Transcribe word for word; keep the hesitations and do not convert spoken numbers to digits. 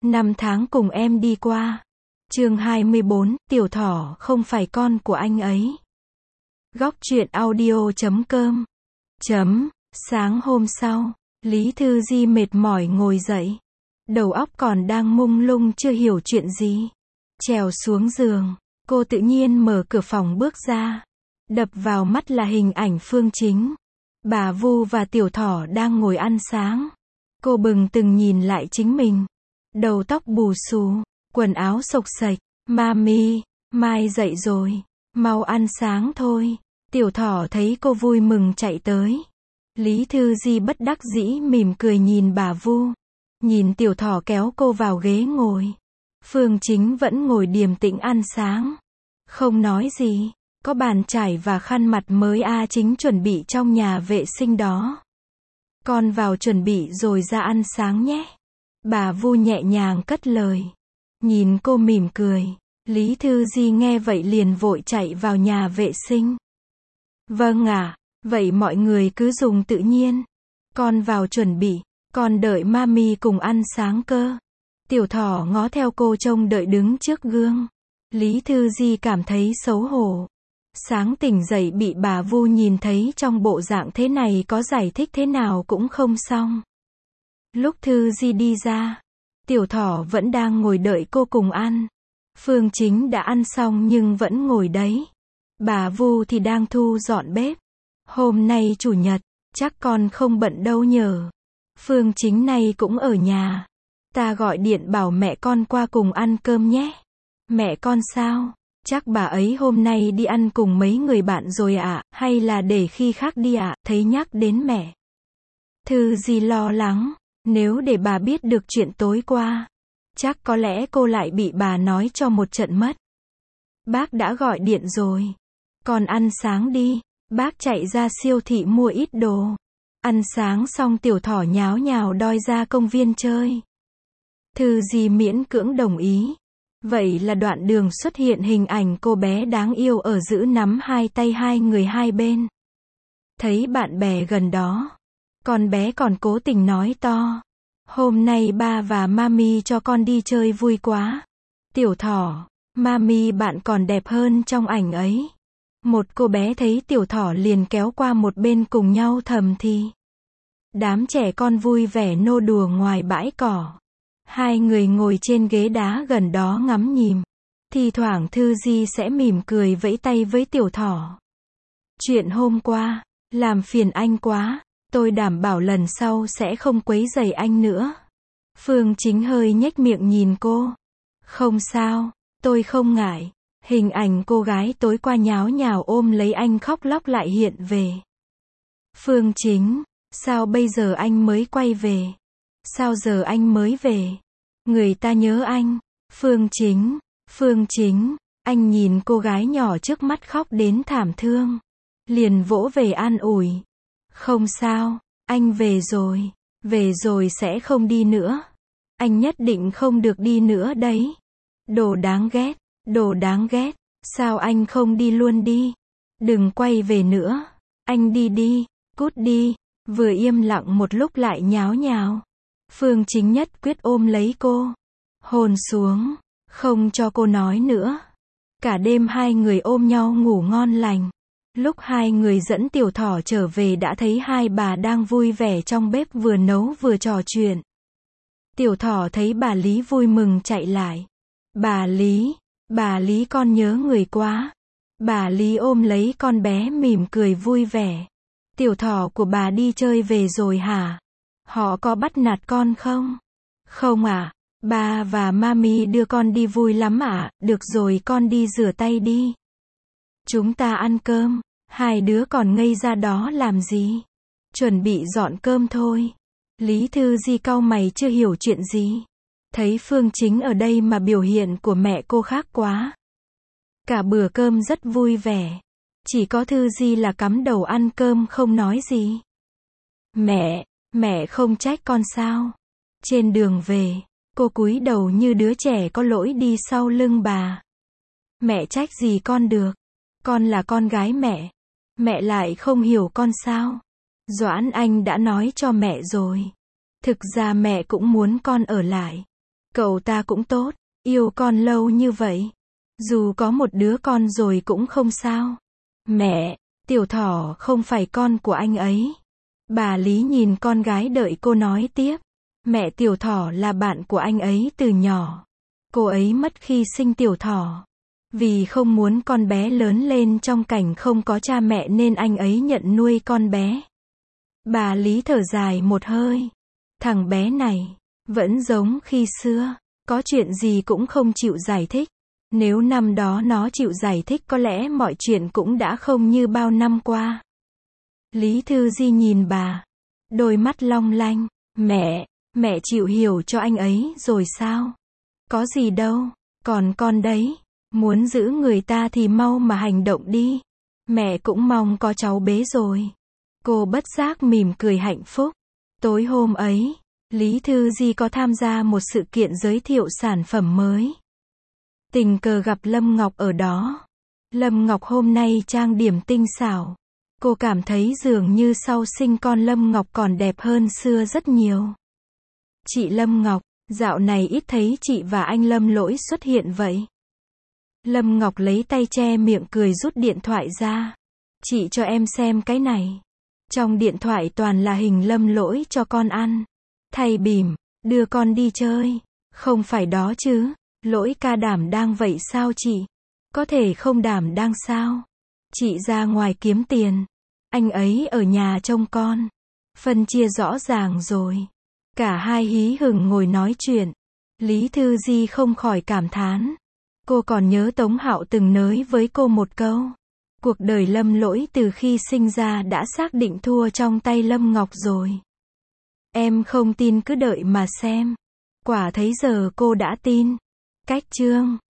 Năm tháng cùng em đi qua. Chương hai mươi bốn, Tiểu Thỏ không phải con của anh ấy. Góc truyện audio chấm com. Chấm, sáng hôm sau, Lý Thư Di mệt mỏi ngồi dậy. Đầu óc còn đang mông lung chưa hiểu chuyện gì. Trèo xuống giường, cô tự nhiên mở cửa phòng bước ra. Đập vào mắt là hình ảnh Phương Chính. Bà Vu và Tiểu Thỏ đang ngồi ăn sáng. Cô bừng từng nhìn lại chính mình. Đầu tóc bù xù, quần áo xộc xệch. Mami, mai dậy rồi, mau ăn sáng thôi. Tiểu Thỏ thấy cô vui mừng chạy tới. Lý Thư Di bất đắc dĩ mỉm cười nhìn bà Vu. Nhìn Tiểu Thỏ kéo cô vào ghế ngồi. Phương Chính vẫn ngồi điềm tĩnh ăn sáng. Không nói gì, có bàn chải và khăn mặt mới A Chính chuẩn bị trong nhà vệ sinh đó. Con vào chuẩn bị rồi ra ăn sáng nhé. Bà Vu nhẹ nhàng cất lời. Nhìn cô mỉm cười, Lý Thư Di nghe vậy liền vội chạy vào nhà vệ sinh. Vâng ạ, à, vậy mọi người cứ dùng tự nhiên. Con vào chuẩn bị, con đợi mami cùng ăn sáng cơ. Tiểu Thỏ ngó theo cô trông đợi đứng trước gương. Lý Thư Di cảm thấy xấu hổ. Sáng tỉnh dậy bị bà Vu nhìn thấy trong bộ dạng thế này có giải thích thế nào cũng không xong. Lúc Thư Di đi ra, Tiểu Thỏ vẫn đang ngồi đợi cô cùng ăn. Phương Chính đã ăn xong nhưng vẫn ngồi đấy. Bà Vu thì đang thu dọn bếp. Hôm nay chủ nhật, chắc con không bận đâu nhờ. Phương Chính này cũng ở nhà. Ta gọi điện bảo mẹ con qua cùng ăn cơm nhé. Mẹ con sao? Chắc bà ấy hôm nay đi ăn cùng mấy người bạn rồi ạ, à, hay là để khi khác đi ạ, à, thấy nhắc đến mẹ. Thư Di lo lắng, nếu để bà biết được chuyện tối qua, chắc có lẽ cô lại bị bà nói cho một trận mất. Bác đã gọi điện rồi. Con ăn sáng đi. Bác chạy ra siêu thị mua ít đồ. Ăn sáng xong Tiểu Thỏ nháo nhào đòi ra công viên chơi. Thư Di miễn cưỡng đồng ý. Vậy là đoạn đường xuất hiện hình ảnh cô bé đáng yêu ở giữ nắm hai tay hai người hai bên. Thấy bạn bè gần đó, con bé còn cố tình nói to. Hôm nay ba và mami cho con đi chơi vui quá. Tiểu Thỏ, mami bạn còn đẹp hơn trong ảnh ấy. Một cô bé thấy Tiểu Thỏ liền kéo qua một bên cùng nhau thầm thì. Đám trẻ con vui vẻ nô đùa ngoài bãi cỏ. Hai người ngồi trên ghế đá gần đó ngắm nhìn. Thì thoảng Thư Di sẽ mỉm cười vẫy tay với Tiểu Thỏ. Chuyện hôm qua, làm phiền anh quá. Tôi đảm bảo lần sau sẽ không quấy rầy anh nữa. Phương Chính hơi nhếch miệng nhìn cô. Không sao, tôi không ngại. Hình ảnh cô gái tối qua nháo nhào ôm lấy anh khóc lóc lại hiện về. Phương Chính, sao bây giờ anh mới quay về? Sao giờ anh mới về? Người ta nhớ anh. Phương Chính, Phương Chính, anh nhìn cô gái nhỏ trước mắt khóc đến thảm thương. Liền vỗ về an ủi. Không sao, anh về rồi. Về rồi sẽ không đi nữa. Anh nhất định không được đi nữa đấy. Đồ đáng ghét, đồ đáng ghét. Sao anh không đi luôn đi? Đừng quay về nữa. Anh đi đi, cút đi. Vừa im lặng một lúc lại nháo nhào. Phương Chính nhất quyết ôm lấy cô. Hôn xuống, không cho cô nói nữa. Cả đêm hai người ôm nhau ngủ ngon lành. Lúc hai người dẫn Tiểu Thỏ trở về đã thấy hai bà đang vui vẻ trong bếp vừa nấu vừa trò chuyện. Tiểu Thỏ thấy bà Lý vui mừng chạy lại. Bà Lý, bà Lý con nhớ người quá. Bà Lý ôm lấy con bé mỉm cười vui vẻ. Tiểu Thỏ của bà đi chơi về rồi hả? Họ có bắt nạt con không? Không ạ, à, ba và mami đưa con đi vui lắm ạ, à. Được rồi con đi rửa tay đi. Chúng ta ăn cơm, hai đứa còn ngây ra đó làm gì? Chuẩn bị dọn cơm thôi. Lý Thư Di cau mày chưa hiểu chuyện gì. Thấy Phương Chính ở đây mà biểu hiện của mẹ cô khác quá. Cả bữa cơm rất vui vẻ. Chỉ có Thư Di là cắm đầu ăn cơm không nói gì. Mẹ, mẹ không trách con sao? Trên đường về, cô cúi đầu như đứa trẻ có lỗi đi sau lưng bà. Mẹ trách gì con được? Con là con gái mẹ. Mẹ lại không hiểu con sao? Doãn Anh đã nói cho mẹ rồi. Thực ra mẹ cũng muốn con ở lại. Cậu ta cũng tốt, yêu con lâu như vậy. Dù có một đứa con rồi cũng không sao. Mẹ, Tiểu Thỏ không phải con của anh ấy. Bà Lý nhìn con gái đợi cô nói tiếp. Mẹ Tiểu Thỏ là bạn của anh ấy từ nhỏ. Cô ấy mất khi sinh Tiểu Thỏ. Vì không muốn con bé lớn lên trong cảnh không có cha mẹ nên anh ấy nhận nuôi con bé. Bà Lý thở dài một hơi. Thằng bé này, vẫn giống khi xưa, có chuyện gì cũng không chịu giải thích. Nếu năm đó nó chịu giải thích có lẽ mọi chuyện cũng đã không như bao năm qua. Lý Thư Di nhìn bà, đôi mắt long lanh. Mẹ, mẹ chịu hiểu cho anh ấy rồi sao? Có gì đâu, còn con đấy, muốn giữ người ta thì mau mà hành động đi. Mẹ cũng mong có cháu bé rồi. Cô bất giác mỉm cười hạnh phúc. Tối hôm ấy, Lý Thư Di có tham gia một sự kiện giới thiệu sản phẩm mới. Tình cờ gặp Lâm Ngọc ở đó. Lâm Ngọc hôm nay trang điểm tinh xảo. Cô cảm thấy dường như sau sinh con Lâm Ngọc còn đẹp hơn xưa rất nhiều. Chị Lâm Ngọc, dạo này ít thấy chị và anh Lâm Lỗi xuất hiện vậy. Lâm Ngọc lấy tay che miệng cười rút điện thoại ra. Chị cho em xem cái này. Trong điện thoại toàn là hình Lâm Lỗi cho con ăn. Thay bỉm, đưa con đi chơi. Không phải đó chứ, Lỗi ca đảm đang vậy sao chị? Có thể không đảm đang sao? Chị ra ngoài kiếm tiền. Anh ấy ở nhà trông con. Phân chia rõ ràng rồi. Cả hai hí hửng ngồi nói chuyện. Lý Thư Di không khỏi cảm thán. Cô còn nhớ Tống Hạo từng nói với cô một câu. Cuộc đời Lâm Lỗi từ khi sinh ra đã xác định thua trong tay Lâm Ngọc rồi. Em không tin cứ đợi mà xem. Quả thấy giờ cô đã tin. Cách chương